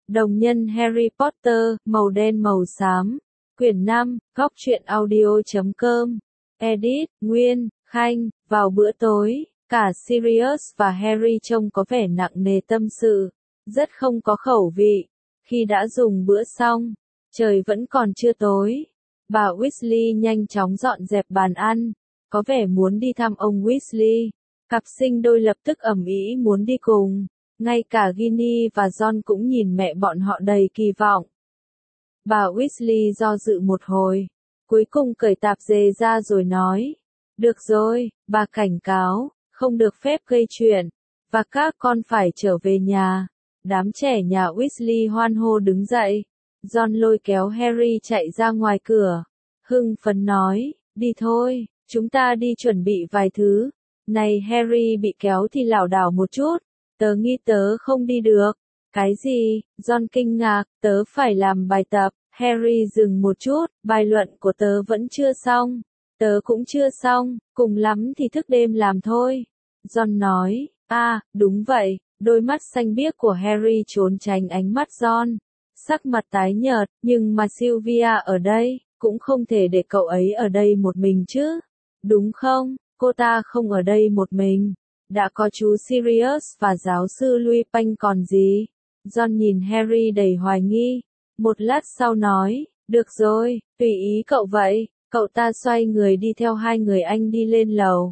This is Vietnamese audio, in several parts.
Đồng nhân Harry Potter, màu đen màu xám. Quyển 5, góc truyện audio.com. Edit, Nguyên, Khanh, vào bữa tối, cả Sirius và Harry trông có vẻ nặng nề tâm sự, rất không có khẩu vị. Khi đã dùng bữa xong, trời vẫn còn chưa tối. Bà Weasley nhanh chóng dọn dẹp bàn ăn, có vẻ muốn đi thăm ông Weasley. Cặp sinh đôi lập tức ầm ĩ muốn đi cùng. Ngay cả Ginny và John cũng nhìn mẹ bọn họ đầy kỳ vọng. Bà Weasley do dự một hồi, cuối cùng cởi tạp dề ra rồi nói. Được rồi, bà cảnh cáo, không được phép gây chuyện, và các con phải trở về nhà. Đám trẻ nhà Weasley hoan hô đứng dậy. John lôi kéo Harry chạy ra ngoài cửa. Hưng phấn nói, đi thôi, chúng ta đi chuẩn bị vài thứ. Này Harry bị kéo thì lảo đảo một chút. Tớ nghĩ tớ không đi được. Cái gì? John kinh ngạc, tớ phải làm bài tập. Harry dừng một chút, bài luận của tớ vẫn chưa xong. Tớ cũng chưa xong, cùng lắm thì thức đêm làm thôi. John nói, đúng vậy. Đôi mắt xanh biếc của Harry trốn tránh ánh mắt John. Sắc mặt tái nhợt, nhưng mà Sylvia ở đây, cũng không thể để cậu ấy ở đây một mình chứ. Đúng không? Cô ta không ở đây một mình. Đã có chú Sirius và giáo sư Lupin còn gì? John nhìn Harry đầy hoài nghi. Một lát sau nói, được rồi, tùy ý cậu vậy. Cậu ta xoay người đi theo hai người anh đi lên lầu.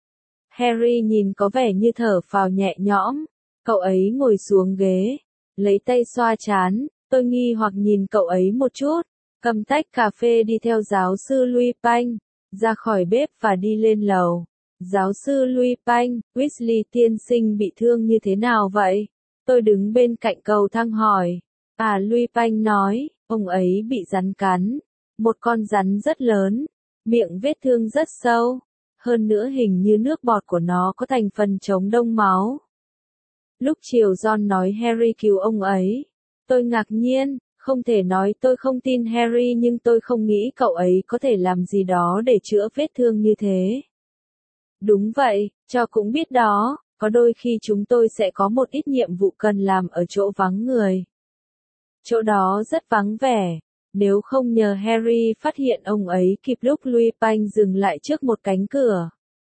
Harry nhìn có vẻ như thở phào nhẹ nhõm. Cậu ấy ngồi xuống ghế, lấy tay xoa trán. Tôi nghi hoặc nhìn cậu ấy một chút, cầm tách cà phê đi theo giáo sư Lupin, ra khỏi bếp và đi lên lầu. Giáo sư Lupin, Weasley tiên sinh bị thương như thế nào vậy? Tôi đứng bên cạnh cầu thang hỏi. Lupin nói, ông ấy bị rắn cắn. Một con rắn rất lớn, miệng vết thương rất sâu. Hơn nữa hình như nước bọt của nó có thành phần chống đông máu. Lúc chiều John nói Harry cứu ông ấy. Tôi ngạc nhiên, không thể nói tôi không tin Harry nhưng tôi không nghĩ cậu ấy có thể làm gì đó để chữa vết thương như thế. Đúng vậy, cho cũng biết đó, có đôi khi chúng tôi sẽ có một ít nhiệm vụ cần làm ở chỗ vắng người. Chỗ đó rất vắng vẻ, nếu không nhờ Harry phát hiện ông ấy kịp lúc Lupin dừng lại trước một cánh cửa.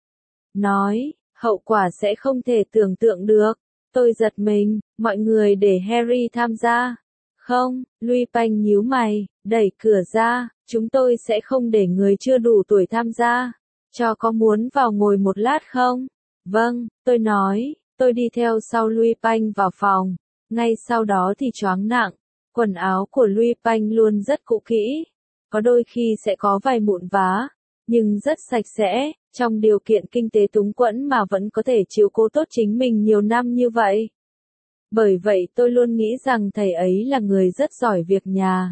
Nói, hậu quả sẽ không thể tưởng tượng được. Tôi giật mình, mọi người để Harry tham gia. Không, Lupin nhíu mày, đẩy cửa ra, chúng tôi sẽ không để người chưa đủ tuổi tham gia. Cho có muốn vào ngồi một lát không? Vâng, tôi nói, tôi đi theo sau Lupin vào phòng. Ngay sau đó thì choáng nặng. Quần áo của Lupin luôn rất cũ kỹ. Có đôi khi sẽ có vài mụn vá, nhưng rất sạch sẽ, trong điều kiện kinh tế túng quẫn mà vẫn có thể chiếu cố tốt chính mình nhiều năm như vậy. Bởi vậy tôi luôn nghĩ rằng thầy ấy là người rất giỏi việc nhà.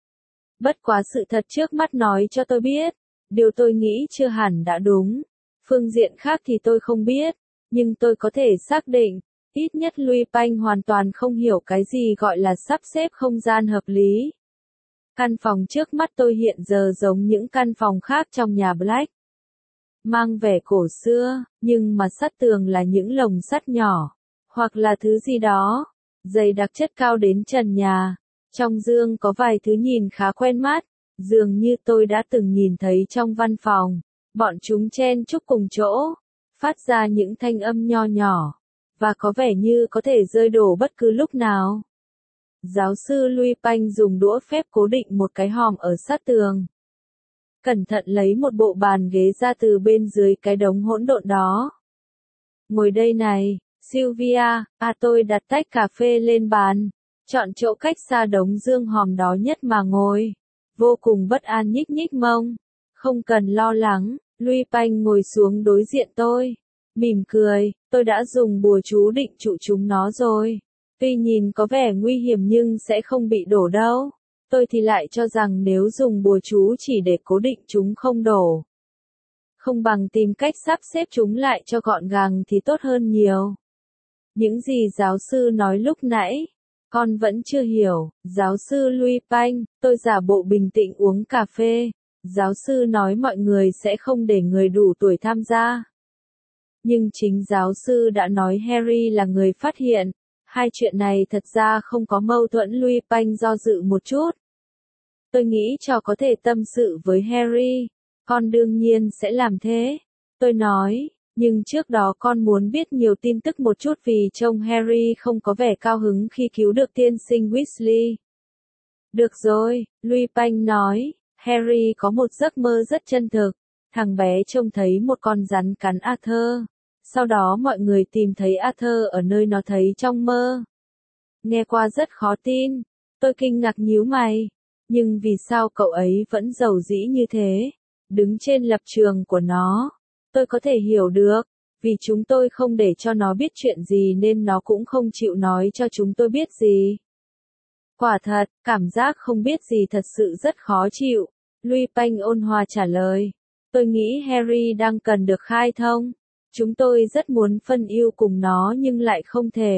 Bất quá sự thật trước mắt nói cho tôi biết, điều tôi nghĩ chưa hẳn đã đúng. Phương diện khác thì tôi không biết, nhưng tôi có thể xác định, ít nhất Lupin hoàn toàn không hiểu cái gì gọi là sắp xếp không gian hợp lý. Căn phòng trước mắt tôi hiện giờ giống những căn phòng khác trong nhà Black. Mang vẻ cổ xưa, nhưng mà sắt tường là những lồng sắt nhỏ, hoặc là thứ gì đó, dày đặc chất cao đến trần nhà. Trong giường có vài thứ nhìn khá quen mắt, dường như tôi đã từng nhìn thấy trong văn phòng. Bọn chúng chen chúc cùng chỗ, phát ra những thanh âm nho nhỏ, và có vẻ như có thể rơi đổ bất cứ lúc nào. Giáo sư Lupin dùng đũa phép cố định một cái hòm ở sát tường. Cẩn thận lấy một bộ bàn ghế ra từ bên dưới cái đống hỗn độn đó. Ngồi đây này, Sylvia, tôi đặt tách cà phê lên bàn. Chọn chỗ cách xa đống dương hòm đó nhất mà ngồi. Vô cùng bất an nhích nhích mông. Không cần lo lắng, Lupin ngồi xuống đối diện tôi. Mỉm cười, tôi đã dùng bùa chú định trụ chúng nó rồi. Tuy nhìn có vẻ nguy hiểm nhưng sẽ không bị đổ đâu. Tôi thì lại cho rằng nếu dùng bùa chú chỉ để cố định chúng không đổ, không bằng tìm cách sắp xếp chúng lại cho gọn gàng thì tốt hơn nhiều. Những gì giáo sư nói lúc nãy, con vẫn chưa hiểu. Giáo sư Lupin, tôi giả bộ bình tĩnh uống cà phê. Giáo sư nói mọi người sẽ không để người đủ tuổi tham gia. Nhưng chính giáo sư đã nói Harry là người phát hiện. Hai chuyện này thật ra không có mâu thuẫn. Louis Panh do dự một chút. Tôi nghĩ cho có thể tâm sự với Harry. Con đương nhiên sẽ làm thế. Tôi nói, nhưng trước đó con muốn biết nhiều tin tức một chút vì trông Harry không có vẻ cao hứng khi cứu được tiên sinh Weasley. Được rồi, Louis Panh nói, Harry có một giấc mơ rất chân thực. Thằng bé trông thấy một con rắn cắn Arthur. Sau đó mọi người tìm thấy Arthur ở nơi nó thấy trong mơ. Nghe qua rất khó tin. Tôi kinh ngạc nhíu mày. Nhưng vì sao cậu ấy vẫn giàu dĩ như thế? Đứng trên lập trường của nó. Tôi có thể hiểu được. Vì chúng tôi không để cho nó biết chuyện gì nên nó cũng không chịu nói cho chúng tôi biết gì. Quả thật, cảm giác không biết gì thật sự rất khó chịu. Louis Panh ôn hòa trả lời. Tôi nghĩ Harry đang cần được khai thông. Chúng tôi rất muốn phân ưu cùng nó nhưng lại không thể.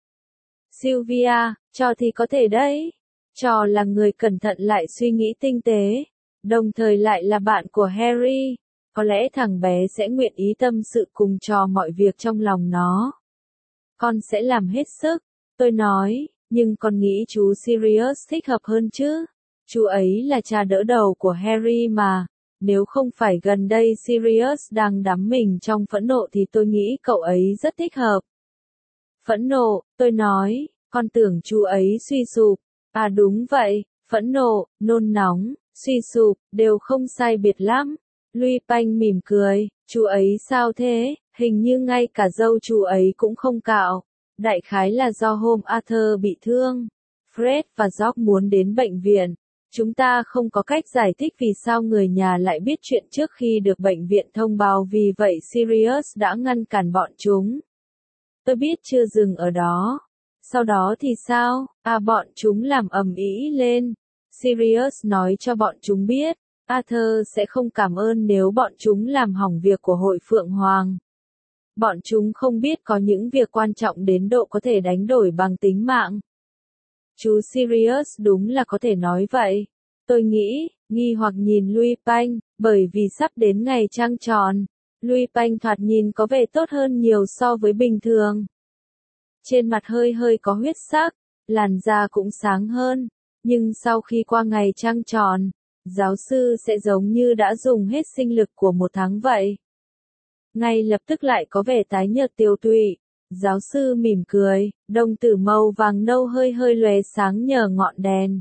Sylvia, Trò thì có thể đấy. Trò là người cẩn thận lại suy nghĩ tinh tế. Đồng thời lại là bạn của Harry. Có lẽ thằng bé sẽ nguyện ý tâm sự cùng Trò mọi việc trong lòng nó. Con sẽ làm hết sức. Tôi nói, nhưng con nghĩ chú Sirius thích hợp hơn chứ. Chú ấy là cha đỡ đầu của Harry mà. Nếu không phải gần đây Sirius đang đắm mình trong phẫn nộ thì tôi nghĩ cậu ấy rất thích hợp. Phẫn nộ, tôi nói, con tưởng chú ấy suy sụp. À đúng vậy, phẫn nộ, nôn nóng, suy sụp, đều không sai biệt lắm. Louis Panh mỉm cười, chú ấy sao thế, hình như ngay cả râu chú ấy cũng không cạo. Đại khái là do hôm Arthur bị thương. Fred và George muốn đến bệnh viện. Chúng ta không có cách giải thích vì sao người nhà lại biết chuyện trước khi được bệnh viện thông báo, vì vậy Sirius đã ngăn cản bọn chúng. Tôi biết chưa dừng ở đó. Sau đó thì sao? À, bọn chúng làm ầm ĩ lên. Sirius nói cho bọn chúng biết, Arthur sẽ không cảm ơn nếu bọn chúng làm hỏng việc của hội Phượng Hoàng. Bọn chúng không biết có những việc quan trọng đến độ có thể đánh đổi bằng tính mạng. Chú Sirius đúng là có thể nói vậy. Tôi nghĩ, nghi hoặc nhìn Louis Panh, bởi vì sắp đến ngày trăng tròn. Louis Panh thoạt nhìn có vẻ tốt hơn nhiều so với bình thường. Trên mặt hơi hơi có huyết sắc, làn da cũng sáng hơn. Nhưng sau khi qua ngày trăng tròn, giáo sư sẽ giống như đã dùng hết sinh lực của một tháng vậy. Ngay lập tức lại có vẻ tái nhợt tiều tụy. Giáo sư mỉm cười, đồng tử màu vàng nâu hơi hơi lóe sáng nhờ ngọn đèn.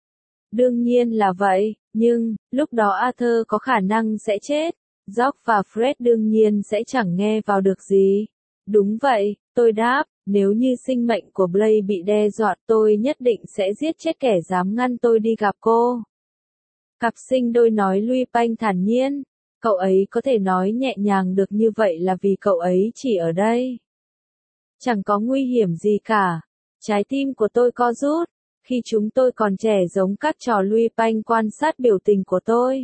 Đương nhiên là vậy, nhưng, lúc đó Arthur có khả năng sẽ chết. George và Fred đương nhiên sẽ chẳng nghe vào được gì. Đúng vậy, tôi đáp, nếu như sinh mệnh của Blaise bị đe dọa tôi nhất định sẽ giết chết kẻ dám ngăn tôi đi gặp cô. Cặp sinh đôi nói. Louis Panh thản nhiên. Cậu ấy có thể nói nhẹ nhàng được như vậy là vì cậu ấy chỉ ở đây. Chẳng có nguy hiểm gì cả. Trái tim của tôi co rút. Khi chúng tôi còn trẻ giống các trò. Louis Panh quan sát biểu tình của tôi.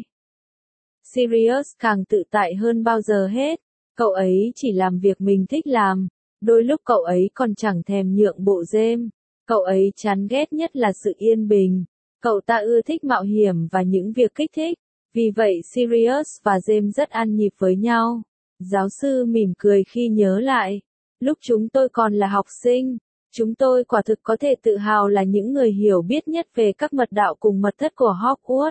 Sirius càng tự tại hơn bao giờ hết. Cậu ấy chỉ làm việc mình thích làm. Đôi lúc cậu ấy còn chẳng thèm nhượng bộ James. Cậu ấy chán ghét nhất là sự yên bình. Cậu ta ưa thích mạo hiểm và những việc kích thích. Vì vậy Sirius và James rất ăn nhịp với nhau. Giáo sư mỉm cười khi nhớ lại. Lúc chúng tôi còn là học sinh, chúng tôi quả thực có thể tự hào là những người hiểu biết nhất về các mật đạo cùng mật thất của Hogwarts.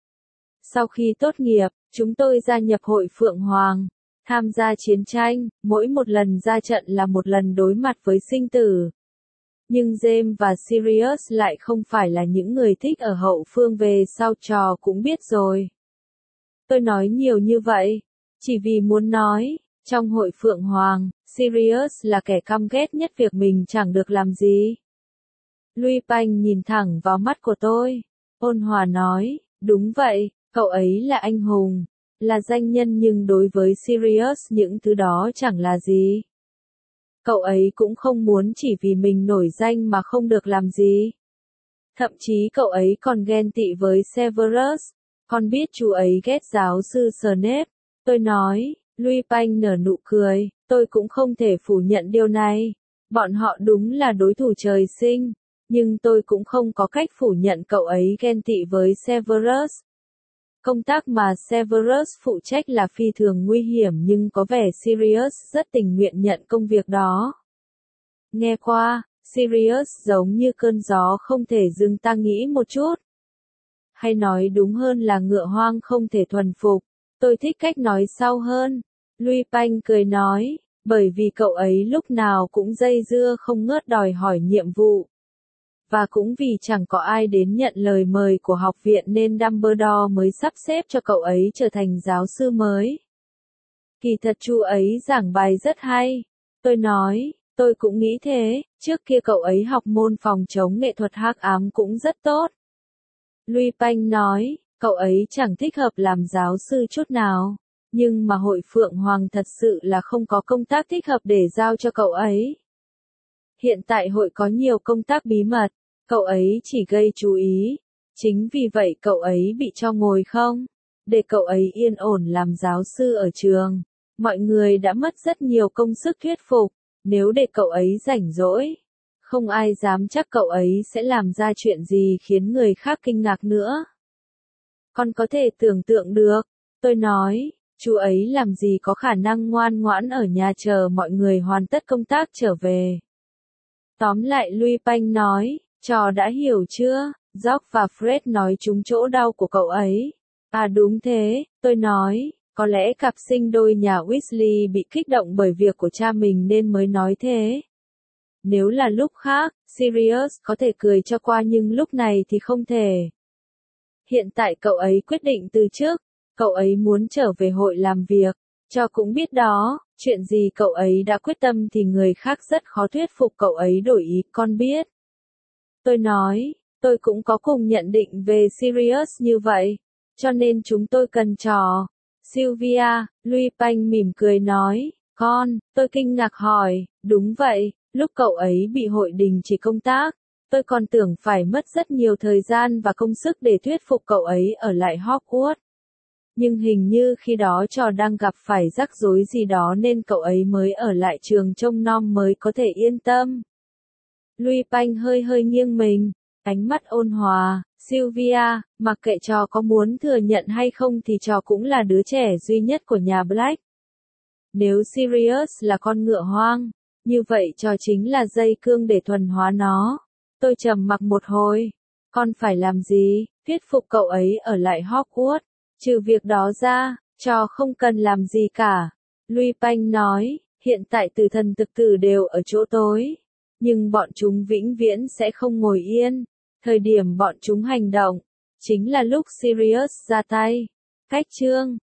Sau khi tốt nghiệp, chúng tôi gia nhập hội Phượng Hoàng, tham gia chiến tranh, mỗi một lần ra trận là một lần đối mặt với sinh tử. Nhưng James và Sirius lại không phải là những người thích ở hậu phương, về sau trò cũng biết rồi. Tôi nói nhiều như vậy, chỉ vì muốn nói, trong hội Phượng Hoàng, Sirius là kẻ căm ghét nhất việc mình chẳng được làm gì. Louis Panh nhìn thẳng vào mắt của tôi, ôn hòa nói, đúng vậy, cậu ấy là anh hùng, là danh nhân, nhưng đối với Sirius những thứ đó chẳng là gì. Cậu ấy cũng không muốn chỉ vì mình nổi danh mà không được làm gì. Thậm chí cậu ấy còn ghen tị với Severus. Con biết chú ấy ghét giáo sư Snape. Tôi nói. Louis Panh nở nụ cười. Tôi cũng không thể phủ nhận điều này. Bọn họ đúng là đối thủ trời sinh. Nhưng tôi cũng không có cách phủ nhận cậu ấy ghen tị với Severus. Công tác mà Severus phụ trách là phi thường nguy hiểm, nhưng có vẻ Sirius rất tình nguyện nhận công việc đó. Nghe qua, Sirius giống như cơn gió không thể dừng, ta nghĩ một chút. Hay nói đúng hơn là ngựa hoang không thể thuần phục. Tôi thích cách nói sau hơn. Lui Panh cười nói, bởi vì cậu ấy lúc nào cũng dây dưa không ngớt đòi hỏi nhiệm vụ. Và cũng vì chẳng có ai đến nhận lời mời của học viện nên Dumbledore mới sắp xếp cho cậu ấy trở thành giáo sư mới. Kỳ thật chú ấy giảng bài rất hay. Tôi nói, tôi cũng nghĩ thế, trước kia cậu ấy học môn phòng chống nghệ thuật hắc ám cũng rất tốt. Lui Panh nói, cậu ấy chẳng thích hợp làm giáo sư chút nào. Nhưng mà hội Phượng Hoàng thật sự là không có công tác thích hợp để giao cho cậu ấy. Hiện tại hội có nhiều công tác bí mật, cậu ấy chỉ gây chú ý. Chính vì vậy cậu ấy bị cho ngồi không? Để cậu ấy yên ổn làm giáo sư ở trường. Mọi người đã mất rất nhiều công sức thuyết phục, nếu để cậu ấy rảnh rỗi. Không ai dám chắc cậu ấy sẽ làm ra chuyện gì khiến người khác kinh ngạc nữa. Con có thể tưởng tượng được, tôi nói, chú ấy làm gì có khả năng ngoan ngoãn ở nhà chờ mọi người hoàn tất công tác trở về. Tóm lại Lui Panh nói, trò đã hiểu chưa, George và Fred nói trúng chỗ đau của cậu ấy. À đúng thế, tôi nói, có lẽ cặp sinh đôi nhà Weasley bị kích động bởi việc của cha mình nên mới nói thế. Nếu là lúc khác, Sirius có thể cười cho qua nhưng lúc này thì không thể. Hiện tại cậu ấy quyết định từ chức, cậu ấy muốn trở về hội làm việc, cho cũng biết đó, chuyện gì cậu ấy đã quyết tâm thì người khác rất khó thuyết phục cậu ấy đổi ý, con biết. Tôi nói, tôi cũng có cùng nhận định về Sirius như vậy, cho nên chúng tôi cần trò. Sylvia, Lui Panh mỉm cười nói, con, tôi kinh ngạc hỏi, đúng vậy, lúc cậu ấy bị hội đình chỉ công tác, tôi còn tưởng phải mất rất nhiều thời gian và công sức để thuyết phục cậu ấy ở lại Hogwarts. Nhưng hình như khi đó trò đang gặp phải rắc rối gì đó nên cậu ấy mới ở lại trường trông nom mới có thể yên tâm. Lui Panh hơi hơi nghiêng mình, ánh mắt ôn hòa, Sylvia, mặc kệ trò có muốn thừa nhận hay không thì trò cũng là đứa trẻ duy nhất của nhà Black. Nếu Sirius là con ngựa hoang, như vậy trò chính là dây cương để thuần hóa nó. Tôi trầm mặc một hồi. Con phải làm gì? Thuyết phục cậu ấy ở lại Hogwarts. Trừ việc đó ra, trò không cần làm gì cả. Lui Panh nói, hiện tại tử thần thực tử đều ở chỗ tối. Nhưng bọn chúng vĩnh viễn sẽ không ngồi yên. Thời điểm bọn chúng hành động, chính là lúc Sirius ra tay. Cách chương